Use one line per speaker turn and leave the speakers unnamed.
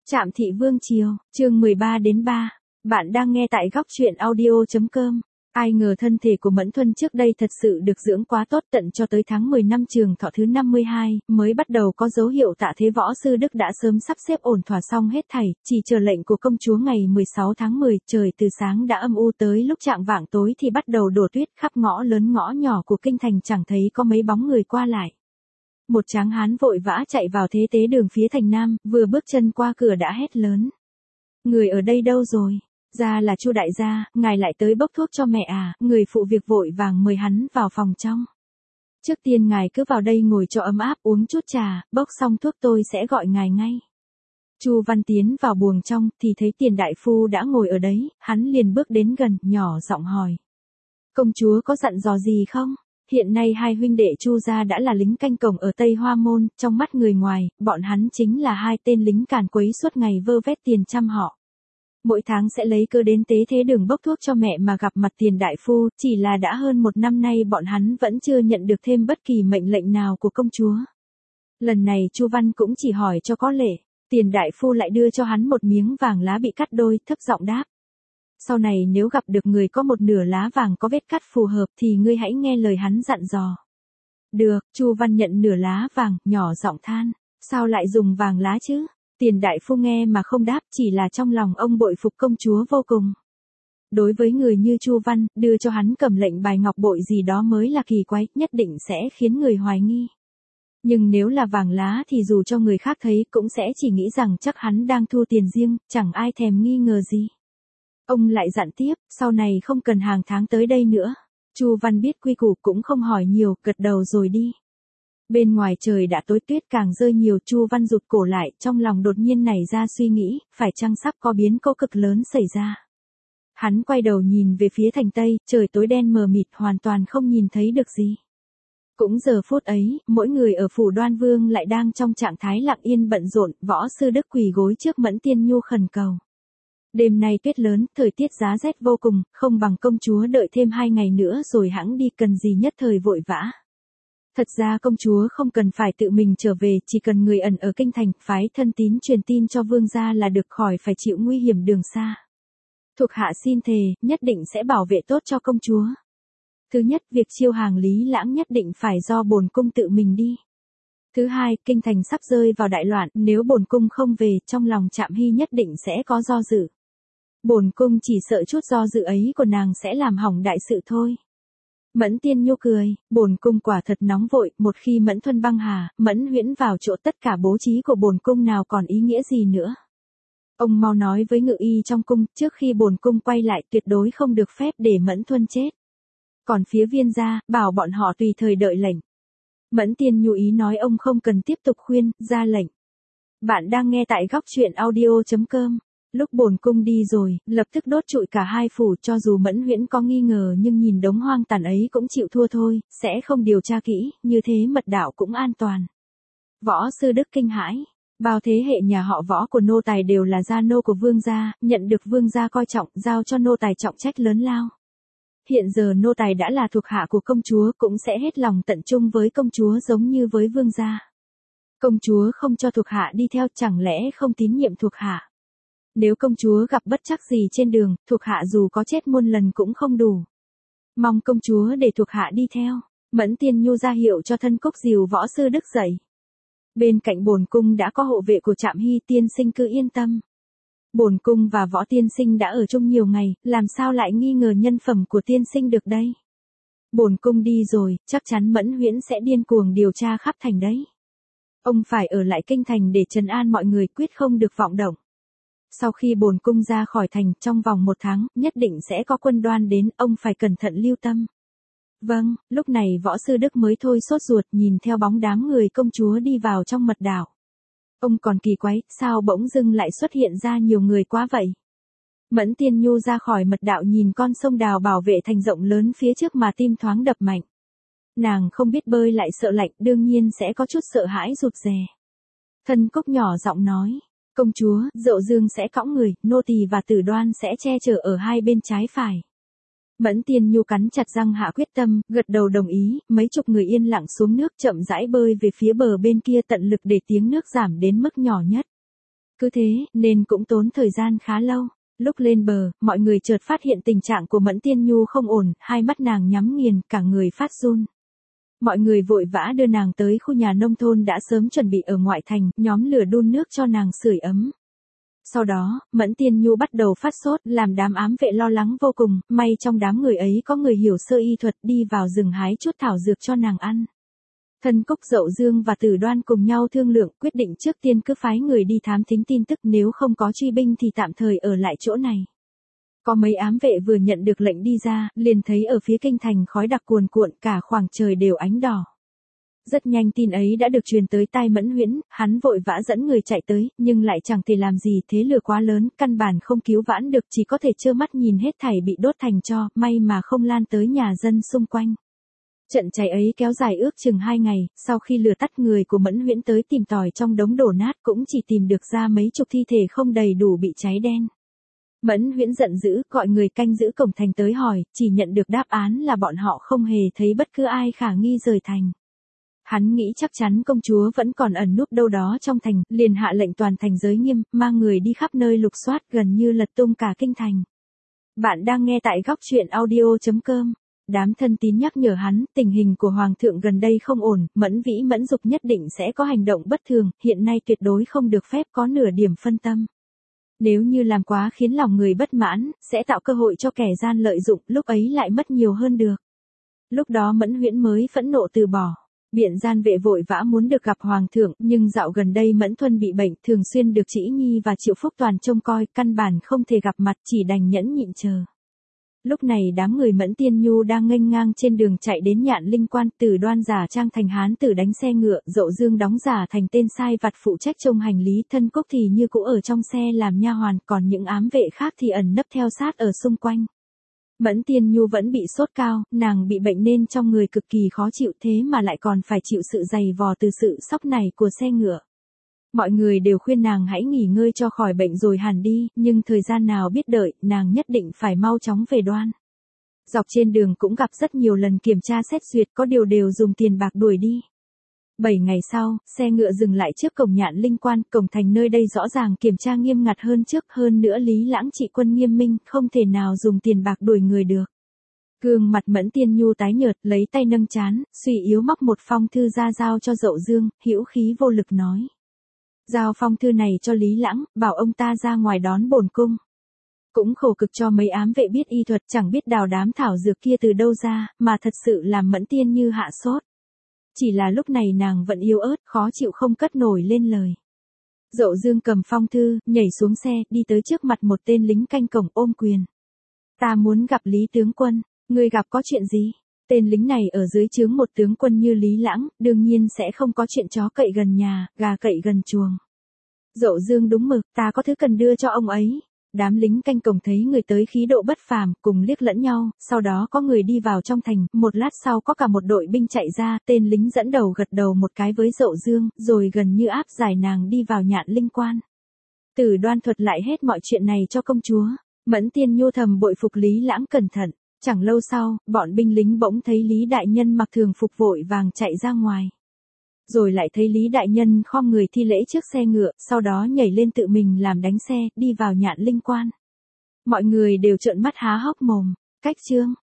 Trạm Thị Vương Triều, chương 13-3. Bạn đang nghe tại góc truyện audio.com. Ai ngờ thân thể của Mẫn Thuần trước đây thật sự được dưỡng quá tốt, tận cho tới tháng 10 năm trường thọ thứ 52, mới bắt đầu có dấu hiệu tạ thế. Võ Sư Đức đã sớm sắp xếp ổn thỏa xong hết thảy, chỉ chờ lệnh của công chúa. Ngày 16 tháng 10, trời từ sáng đã âm u, tới lúc chạng vạng tối thì bắt đầu đổ tuyết, khắp ngõ lớn ngõ nhỏ của kinh thành chẳng thấy có mấy bóng người qua lại. Một tráng hán vội vã chạy vào thế tế đường phía thành Nam, vừa bước chân qua cửa đã hét lớn: "Người ở đây đâu rồi? Ra là Chu đại gia, ngài lại tới bốc thuốc cho mẹ à?" Người phụ việc vội vàng mời hắn vào phòng trong. "Trước tiên ngài cứ vào đây ngồi cho ấm áp, uống chút trà, bốc xong thuốc tôi sẽ gọi ngài ngay." Chu Văn tiến vào buồng trong thì thấy Tiền đại phu đã ngồi ở đấy, hắn liền bước đến gần, nhỏ giọng hỏi: "Công chúa có dặn dò gì không?" Hiện nay hai huynh đệ Chu gia đã là lính canh cổng ở Tây Hoa Môn, trong mắt người ngoài, bọn hắn chính là hai tên lính càn quấy suốt ngày vơ vét tiền trăm họ. Mỗi tháng sẽ lấy cơ đến tế thế đường bốc thuốc cho mẹ mà gặp mặt Tiền đại phu, chỉ là đã hơn một năm nay bọn hắn vẫn chưa nhận được thêm bất kỳ mệnh lệnh nào của công chúa. Lần này Chu Văn cũng chỉ hỏi cho có lệ, Tiền đại phu lại đưa cho hắn một miếng vàng lá bị cắt đôi, thấp giọng đáp: "Sau này nếu gặp được người có một nửa lá vàng có vết cắt phù hợp thì ngươi hãy nghe lời hắn dặn dò." "Được." Chu Văn nhận nửa lá vàng, nhỏ giọng than: "Sao lại dùng vàng lá chứ?" Tiền đại phu nghe mà không đáp, chỉ là trong lòng ông bội phục công chúa vô cùng. Đối với người như Chu Văn, đưa cho hắn cầm lệnh bài ngọc bội gì đó mới là kỳ quái, nhất định sẽ khiến người hoài nghi. Nhưng nếu là vàng lá thì dù cho người khác thấy cũng sẽ chỉ nghĩ rằng chắc hắn đang thu tiền riêng, chẳng ai thèm nghi ngờ gì. Ông lại dặn tiếp: "Sau này không cần hàng tháng tới đây nữa." Chu Văn biết quy củ cũng không hỏi nhiều, gật đầu rồi đi. Bên ngoài trời đã tối, tuyết càng rơi nhiều. Chu Văn rụt cổ lại, trong lòng đột nhiên nảy ra suy nghĩ, phải chăng sắp có biến cố cực lớn xảy ra. Hắn quay đầu nhìn về phía thành Tây, trời tối đen mờ mịt, hoàn toàn không nhìn thấy được gì. Cũng giờ phút ấy, mỗi người ở phủ Đoan Vương lại đang trong trạng thái lặng yên bận rộn. Võ Sư Đức quỳ gối trước Mẫn Tiên Nhu khẩn cầu: "Đêm nay tuyết lớn, thời tiết giá rét vô cùng, không bằng công chúa đợi thêm 2 ngày nữa rồi hẵng đi, cần gì nhất thời vội vã. Thật ra công chúa không cần phải tự mình trở về, chỉ cần người ẩn ở kinh thành, phái thân tín truyền tin cho vương gia là được, khỏi phải chịu nguy hiểm đường xa. Thuộc hạ xin thề, nhất định sẽ bảo vệ tốt cho công chúa. Thứ nhất, việc chiêu hàng Lý Lãng nhất định phải do bổn cung tự mình đi. Thứ hai, kinh thành sắp rơi vào đại loạn, nếu bổn cung không về, trong lòng Trạm Hy nhất định sẽ có do dự. Bổn cung chỉ sợ chút do dự ấy của nàng sẽ làm hỏng đại sự thôi." Mẫn Tiên Nhu cười: "Bổn cung quả thật nóng vội, một khi Mẫn Thuần băng hà, Mẫn Huyễn vào chỗ, tất cả bố trí của bổn cung nào còn ý nghĩa gì nữa. Ông mau nói với ngự y trong cung, trước khi bổn cung quay lại tuyệt đối không được phép để Mẫn Thuần chết. Còn phía Viên gia, bảo bọn họ tùy thời đợi lệnh." Mẫn Tiên Nhu ý nói ông không cần tiếp tục khuyên, ra lệnh. Bạn đang nghe tại góc truyện audio.com. Lúc bổn cung đi rồi, lập tức đốt trụi cả hai phủ, cho dù Mẫn Huyễn có nghi ngờ nhưng nhìn đống hoang tàn ấy cũng chịu thua thôi, sẽ không điều tra kỹ, như thế mật đạo cũng an toàn. Võ Sư Đức kinh hãi. Bao thế hệ nhà họ Võ của nô tài đều là gia nô của vương gia, nhận được vương gia coi trọng, giao cho nô tài trọng trách lớn lao. Hiện giờ nô tài đã là thuộc hạ của công chúa, cũng sẽ hết lòng tận trung với công chúa giống như với vương gia. Công chúa không cho thuộc hạ đi theo, chẳng lẽ không tín nhiệm thuộc hạ? Nếu công chúa gặp bất trắc gì trên đường, thuộc hạ dù có chết muôn lần cũng không đủ. Mong công chúa để thuộc hạ đi theo." Mẫn Tiên Nhu ra hiệu cho thân cúc dìu Võ Sư Đức dậy. "Bên cạnh bổn cung đã có hộ vệ của Trạm Hy, tiên sinh cứ yên tâm. Bổn cung và Võ tiên sinh đã ở chung nhiều ngày, làm sao lại nghi ngờ nhân phẩm của tiên sinh được đây. Bổn cung đi rồi, chắc chắn Mẫn Huyễn sẽ điên cuồng điều tra khắp thành đấy. Ông phải ở lại kinh thành để trấn an mọi người, quyết không được vọng động. Sau khi bổn cung ra khỏi thành, trong vòng 1 tháng, nhất định sẽ có quân Đoan đến, ông phải cẩn thận lưu tâm." "Vâng." Lúc này Võ Sư Đức mới thôi sốt ruột, nhìn theo bóng đám người công chúa đi vào trong mật đạo. Ông còn kỳ quái, sao bỗng dưng lại xuất hiện ra nhiều người quá vậy? Mẫn Tiên Nhu ra khỏi mật đạo nhìn con sông Đào bảo vệ thành rộng lớn phía trước mà tim thoáng đập mạnh. Nàng không biết bơi lại sợ lạnh, đương nhiên sẽ có chút sợ hãi rụt rè. Thân Cúc nhỏ giọng nói: "Công chúa, Dậu Dương sẽ cõng người, nô tỳ và Tử Đoan sẽ che chở ở hai bên trái phải." Mẫn Tiên Nhu cắn chặt răng hạ quyết tâm, gật đầu đồng ý. Mấy chục người yên lặng xuống nước, chậm rãi bơi về phía bờ bên kia, tận lực để tiếng nước giảm đến mức nhỏ nhất. Cứ thế, nên cũng tốn thời gian khá lâu. Lúc lên bờ, mọi người chợt phát hiện tình trạng của Mẫn Tiên Nhu không ổn, hai mắt nàng nhắm nghiền, cả người phát run. Mọi người vội vã đưa nàng tới khu nhà nông thôn đã sớm chuẩn bị ở ngoại thành, nhóm lửa đun nước cho nàng sưởi ấm. Sau đó, Mẫn Tiên Nhu bắt đầu phát sốt, làm đám ám vệ lo lắng vô cùng, may trong đám người ấy có người hiểu sơ y thuật đi vào rừng hái chút thảo dược cho nàng ăn. Thân Cúc Dậu Dương và Tử Đoan cùng nhau thương lượng quyết định trước tiên cứ phái người đi thám thính tin tức, nếu không có truy binh thì tạm thời ở lại chỗ này. Có mấy ám vệ vừa nhận được lệnh đi ra, liền thấy ở phía kinh thành khói đặc cuồn cuộn, cả khoảng trời đều ánh đỏ. Rất nhanh tin ấy đã được truyền tới tai Mẫn Huyễn, hắn vội vã dẫn người chạy tới, nhưng lại chẳng thể làm gì, thế lửa quá lớn, căn bản không cứu vãn được, chỉ có thể trơ mắt nhìn hết thảy bị đốt thành tro, may mà không lan tới nhà dân xung quanh. Trận cháy ấy kéo dài ước chừng 2 ngày, sau khi lửa tắt người của Mẫn Huyễn tới tìm tòi trong đống đổ nát cũng chỉ tìm được ra mấy chục thi thể không đầy đủ bị cháy đen. Mẫn Huyễn giận dữ, gọi người canh giữ cổng thành tới hỏi, chỉ nhận được đáp án là bọn họ không hề thấy bất cứ ai khả nghi rời thành. Hắn nghĩ chắc chắn công chúa vẫn còn ẩn núp đâu đó trong thành, liền hạ lệnh toàn thành giới nghiêm, mang người đi khắp nơi lục soát, gần như lật tung cả kinh thành. Bạn đang nghe tại góc truyện audio.com. Đám thân tín nhắc nhở hắn, tình hình của Hoàng thượng gần đây không ổn, Mẫn Vĩ Mẫn Dục nhất định sẽ có hành động bất thường, hiện nay tuyệt đối không được phép có nửa điểm phân tâm. Nếu như làm quá khiến lòng người bất mãn, sẽ tạo cơ hội cho kẻ gian lợi dụng, lúc ấy lại mất nhiều hơn được. Lúc đó Mẫn Huyễn mới phẫn nộ từ bỏ. Biện gian vệ vội vã muốn được gặp Hoàng thượng, nhưng dạo gần đây Mẫn Thuân bị bệnh, thường xuyên được Trĩ Nhi và Triệu Phúc Toàn trông coi, căn bản không thể gặp mặt, chỉ đành nhẫn nhịn chờ. Lúc này đám người Mẫn Tiên Nhu đang nghênh ngang trên đường chạy đến Nhạn Linh Quan, Tử Đoan giả trang thành hán tử đánh xe ngựa, Dậu Dương đóng giả thành tên sai vặt phụ trách trông hành lý, Thân Cúc thì như cũ ở trong xe làm nha hoàn, còn những ám vệ khác thì ẩn nấp theo sát ở xung quanh. Mẫn Tiên Nhu vẫn bị sốt cao, nàng bị bệnh nên trong người cực kỳ khó chịu, thế mà lại còn phải chịu sự dày vò từ sự sóc này của xe ngựa. Mọi người đều khuyên nàng hãy nghỉ ngơi cho khỏi bệnh rồi hẳn đi, nhưng thời gian nào biết đợi, nàng nhất định phải mau chóng về Đoan. Dọc trên đường cũng gặp rất nhiều lần kiểm tra xét duyệt, có điều đều dùng tiền bạc đuổi đi. 7 ngày sau, xe ngựa dừng lại trước cổng Nhạn Linh Quan, cổng thành nơi đây rõ ràng kiểm tra nghiêm ngặt hơn trước, hơn nữa Lý Lãng trị quân nghiêm minh, không thể nào dùng tiền bạc đuổi người được. Gương mặt Mẫn Tiên Nhu tái nhợt, lấy tay nâng trán, suy yếu móc một phong thư ra giao cho Dậu Dương, hữu khí vô lực nói. Giao phong thư này cho Lý Lãng, bảo ông ta ra ngoài đón bổn cung. Cũng khổ cực cho mấy ám vệ biết y thuật, chẳng biết đào đám thảo dược kia từ đâu ra, mà thật sự làm Mẫn Tiên Như hạ sốt. Chỉ là lúc này nàng vẫn yếu ớt, khó chịu không cất nổi lên lời. Dậu Dương cầm phong thư, nhảy xuống xe, đi tới trước mặt một tên lính canh cổng ôm quyền. Ta muốn gặp Lý tướng quân, ngươi gặp có chuyện gì? Tên lính này ở dưới trướng một tướng quân như Lý Lãng, đương nhiên sẽ không có chuyện chó cậy gần nhà, gà cậy gần chuồng. Dậu Dương đúng mực, ta có thứ cần đưa cho ông ấy. Đám lính canh cổng thấy người tới khí độ bất phàm, cùng liếc lẫn nhau, sau đó có người đi vào trong thành, một lát sau có cả một đội binh chạy ra, tên lính dẫn đầu gật đầu một cái với Dậu Dương, rồi gần như áp giải nàng đi vào Nhạn Linh Quan. Tử Đoan thuật lại hết mọi chuyện này cho công chúa. Mẫn Tiên Nhu thầm bội phục Lý Lãng cẩn thận. Chẳng lâu sau, bọn binh lính bỗng thấy Lý đại nhân mặc thường phục vội vàng chạy ra ngoài. Rồi lại thấy Lý đại nhân khom người thi lễ trước xe ngựa, sau đó nhảy lên tự mình làm đánh xe, đi vào Nhạn Linh Quan. Mọi người đều trợn mắt há hốc mồm. Cách chương